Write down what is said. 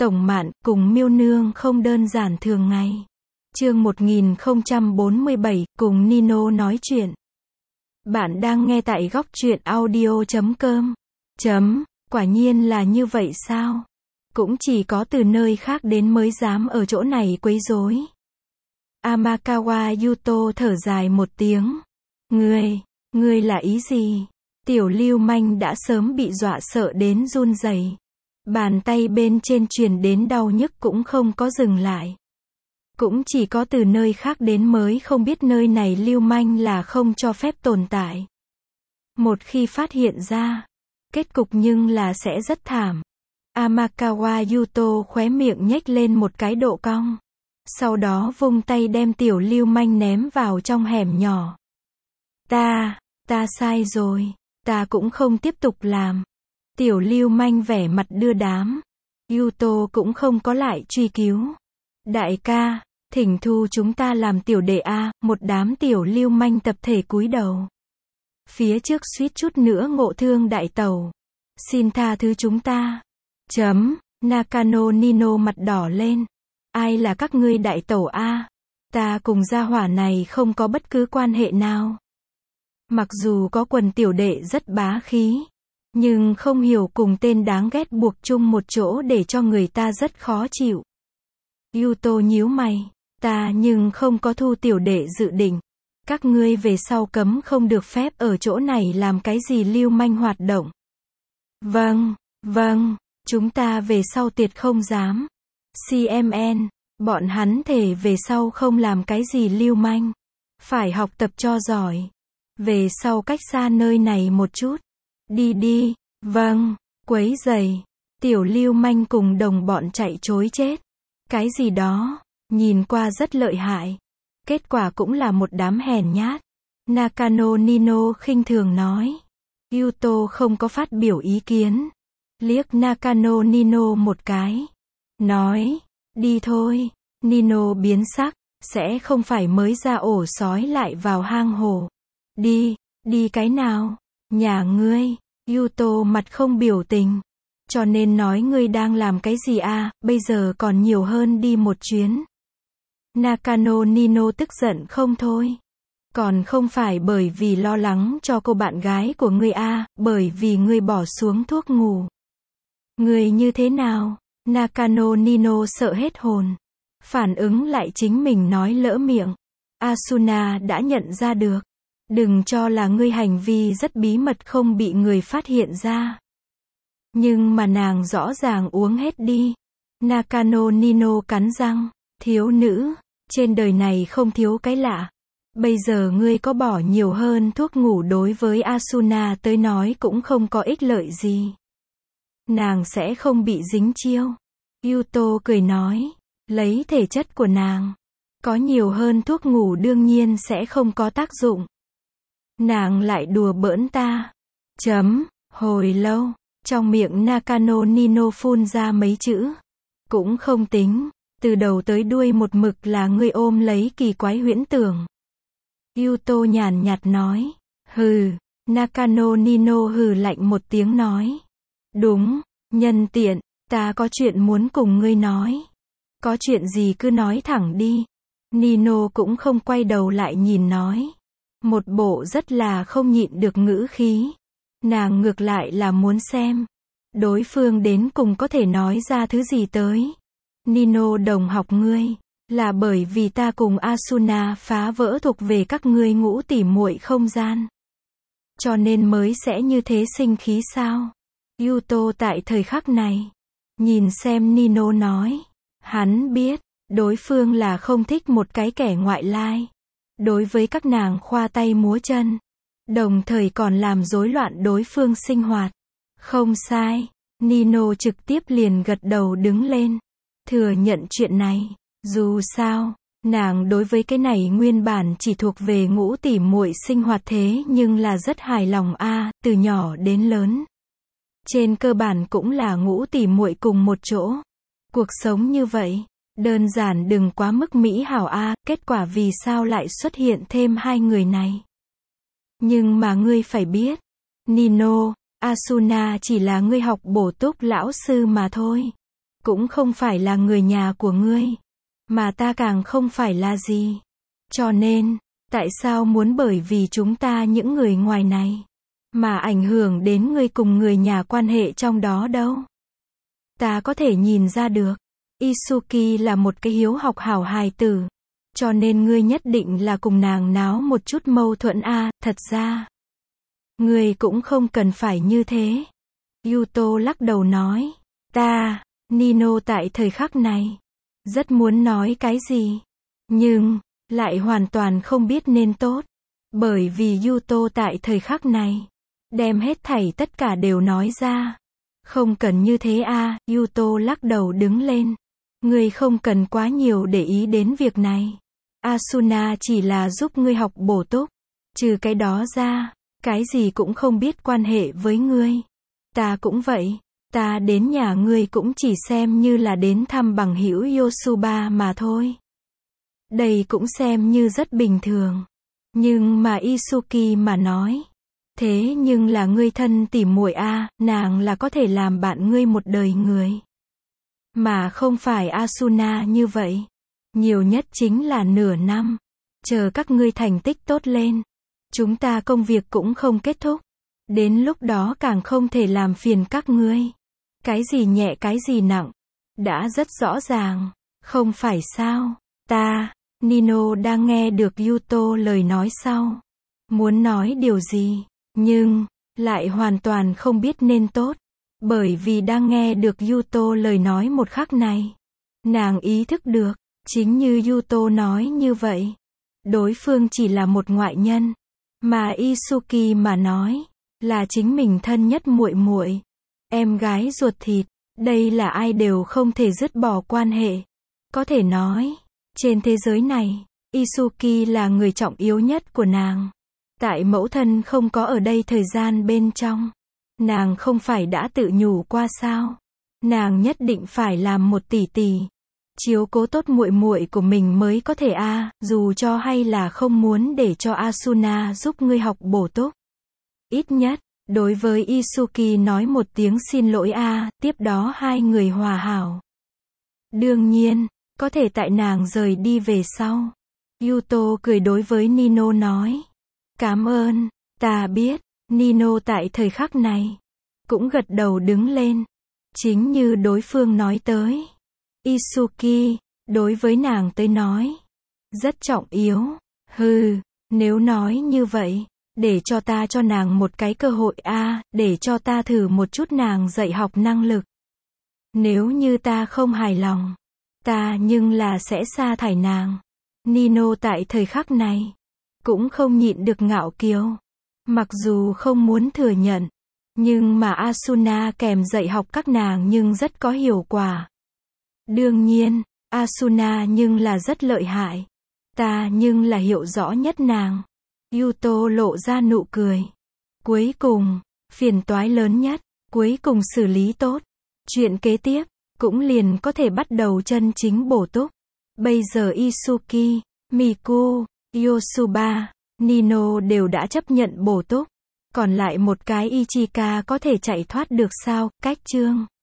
Tổng Mạn cùng Miêu Nương không đơn giản thường ngày. Chương 1047, cùng Nino nói chuyện. Bạn đang nghe tại góc truyện audio.com. Quả nhiên là như vậy sao? Cũng chỉ có từ nơi khác đến mới dám ở chỗ này quấy rối. Amakawa Yuto thở dài một tiếng. Ngươi là ý gì? Tiểu lưu manh đã sớm bị dọa sợ đến run rẩy. Bàn tay bên trên truyền đến đau nhức cũng không có dừng lại. Cũng chỉ có từ nơi khác đến mới không biết nơi này lưu manh là không cho phép tồn tại. Một khi phát hiện ra, kết cục nhưng là sẽ rất thảm. Amakawa Yuto khóe miệng nhếch lên một cái độ cong. Sau đó vung tay đem tiểu lưu manh ném vào trong hẻm nhỏ. Ta sai rồi. Ta cũng không tiếp tục làm. Tiểu lưu manh vẻ mặt đưa đám. Yuto cũng không có lại truy cứu. Đại ca, thỉnh thu chúng ta làm tiểu đệ a. Một đám tiểu lưu manh tập thể cúi đầu. Phía trước suýt chút nữa ngộ thương đại tẩu. Xin tha thứ chúng ta. Nakano Nino mặt đỏ lên. Ai là các ngươi đại tẩu a? Ta cùng gia hỏa này không có bất cứ quan hệ nào. Mặc dù có quần tiểu đệ rất bá khí, nhưng không hiểu cùng tên đáng ghét buộc chung một chỗ để cho người ta rất khó chịu. Yuto nhíu mày, ta nhưng không có thu tiểu đệ dự định. Các ngươi về sau cấm không được phép ở chỗ này làm cái gì lưu manh hoạt động. Vâng, chúng ta về sau tuyệt không dám. CMN, bọn hắn thề về sau không làm cái gì lưu manh. Phải học tập cho giỏi. Về sau cách xa nơi này một chút. Đi. Vâng, quấy rầy. Tiểu lưu manh cùng đồng bọn chạy trối chết. Cái gì đó, nhìn qua rất lợi hại. Kết quả cũng là một đám hèn nhát. Nakano Nino khinh thường nói. Yuto không có phát biểu ý kiến. Liếc Nakano Nino một cái. Nói, đi thôi. Nino biến sắc, sẽ không phải mới ra ổ sói lại vào hang hổ. Đi cái nào? Nhà ngươi. Yuto mặt không biểu tình. Cho nên nói ngươi đang làm cái gì à, bây giờ còn nhiều hơn đi một chuyến. Nakano Nino tức giận không thôi. Còn không phải bởi vì lo lắng cho cô bạn gái của ngươi à, bởi vì ngươi bỏ xuống thuốc ngủ. Ngươi như thế nào? Nakano Nino sợ hết hồn. Phản ứng lại chính mình nói lỡ miệng. Asuna đã nhận ra được. Đừng cho là ngươi hành vi rất bí mật không bị người phát hiện ra. Nhưng mà nàng rõ ràng uống hết đi. Nakano Nino cắn răng. Thiếu nữ, trên đời này không thiếu cái lạ. Bây giờ ngươi có bỏ nhiều hơn thuốc ngủ đối với Asuna tới nói cũng không có ích lợi gì. Nàng sẽ không bị dính chiêu. Yuto cười nói. Lấy thể chất của nàng. Có nhiều hơn thuốc ngủ đương nhiên sẽ không có tác dụng. Nàng lại đùa bỡn ta. Hồi lâu, trong miệng Nakano Nino phun ra mấy chữ. Cũng không tính, từ đầu tới đuôi một mực là ngươi ôm lấy kỳ quái huyễn tưởng. Yuto nhàn nhạt nói. Hừ, Nakano Nino hừ lạnh một tiếng nói. Đúng, nhân tiện, ta có chuyện muốn cùng ngươi nói. Có chuyện gì cứ nói thẳng đi. Nino cũng không quay đầu lại nhìn nói. Một bộ rất là không nhịn được ngữ khí. Nàng ngược lại là muốn xem. Đối phương đến cùng có thể nói ra thứ gì tới. Nino đồng học ngươi. Là bởi vì ta cùng Asuna phá vỡ thuộc về các ngươi ngũ tỉ muội không gian. Cho nên mới sẽ như thế sinh khí sao? Yuto tại thời khắc này. Nhìn xem Nino nói. Hắn biết. Đối phương là không thích một cái kẻ ngoại lai. Đối với các nàng khoa tay múa chân. Đồng thời còn làm rối loạn đối phương sinh hoạt. Không sai. Nino trực tiếp liền gật đầu đứng lên. Thừa nhận chuyện này. Dù sao, nàng đối với cái này nguyên bản chỉ thuộc về ngũ tỉ muội sinh hoạt thế nhưng là rất hài lòng a, từ nhỏ đến lớn. Trên cơ bản cũng là ngũ tỉ muội cùng một chỗ. Cuộc sống như vậy. Đơn giản đừng quá mức mỹ hảo a, kết quả vì sao lại xuất hiện thêm hai người này. Nhưng mà ngươi phải biết, Nino, Asuna chỉ là ngươi học bổ túc lão sư mà thôi. cũng không phải là người nhà của ngươi, mà ta càng không phải là gì. Cho nên, tại sao muốn bởi vì chúng ta những người ngoài này, mà ảnh hưởng đến ngươi cùng người nhà quan hệ trong đó đâu? Ta có thể nhìn ra được, Isuki là một cái hiếu học hảo hài tử, cho nên ngươi nhất định là cùng nàng náo một chút mâu thuẫn a, thật ra. Ngươi cũng không cần phải như thế. Yuto lắc đầu nói, Nino tại thời khắc này, rất muốn nói cái gì, nhưng, lại hoàn toàn không biết nên tốt. Bởi vì Yuto tại thời khắc này, đem hết thảy tất cả đều nói ra. Không cần như thế a, Yuto lắc đầu đứng lên. Ngươi không cần quá nhiều để ý đến việc này. Asuna chỉ là giúp ngươi học bổ túc. Trừ cái đó ra, cái gì cũng không biết quan hệ với ngươi. Ta cũng vậy. Ta đến nhà ngươi cũng chỉ xem như là đến thăm bằng hữu Yosuba mà thôi. Đây cũng xem như rất bình thường. Nhưng mà Isuki mà nói. Thế nhưng là ngươi thân tỉ muội a, nàng là có thể làm bạn ngươi một đời người. Mà không phải Asuna như vậy. Nhiều nhất chính là nửa năm. Chờ các ngươi thành tích tốt lên. Chúng ta công việc cũng không kết thúc. Đến lúc đó càng không thể làm phiền các ngươi. Cái gì nhẹ cái gì nặng. Đã rất rõ ràng. Không phải sao. Nino đang nghe được Yuto lời nói sau. Muốn nói điều gì. Nhưng, lại hoàn toàn không biết nên tốt. Bởi vì đang nghe được Yuto lời nói một khắc này. Nàng ý thức được. Chính như Yuto nói như vậy. Đối phương chỉ là một ngoại nhân. Mà Isuki mà nói. Là chính mình thân nhất muội muội, em gái ruột thịt. Đây là ai đều không thể dứt bỏ quan hệ. Có thể nói, trên thế giới này, Isuki là người trọng yếu nhất của nàng. Tại mẫu thân không có ở đây thời gian bên trong. Nàng không phải đã tự nhủ qua sao? Nàng nhất định phải làm một tỷ tỷ. Chiếu cố tốt muội muội của mình mới có thể dù cho hay là không muốn để cho Asuna giúp ngươi học bổ túc. Ít nhất, đối với Isuki nói một tiếng xin lỗi tiếp đó hai người hòa hảo. Đương nhiên, có thể tại nàng rời đi về sau. Yuto cười đối với Nino nói. Cảm ơn, ta biết. Nino tại thời khắc này, cũng gật đầu đứng lên. Chính như đối phương nói tới. Isuki, đối với nàng tới nói, rất trọng yếu. Nếu nói như vậy. Để cho ta cho nàng một cái cơ hội để cho ta thử một chút nàng dạy học năng lực. Nếu như ta không hài lòng, ta nhưng là sẽ sa thải nàng. Nino tại thời khắc này, cũng không nhịn được ngạo kiêu. Mặc dù không muốn thừa nhận, nhưng mà Asuna kèm dạy học các nàng nhưng rất có hiệu quả. Đương nhiên, Asuna nhưng là rất lợi hại. Ta nhưng là hiểu rõ nhất nàng. Yuto lộ ra nụ cười. Cuối cùng, phiền toái lớn nhất, cuối cùng xử lý tốt. Chuyện kế tiếp, cũng liền có thể bắt đầu chân chính bổ túc. Bây giờ Isuki, Miku, Yosuba, Nino đều đã chấp nhận bổ túc. Còn lại một cái Ichika có thể chạy thoát được sao? Cách chương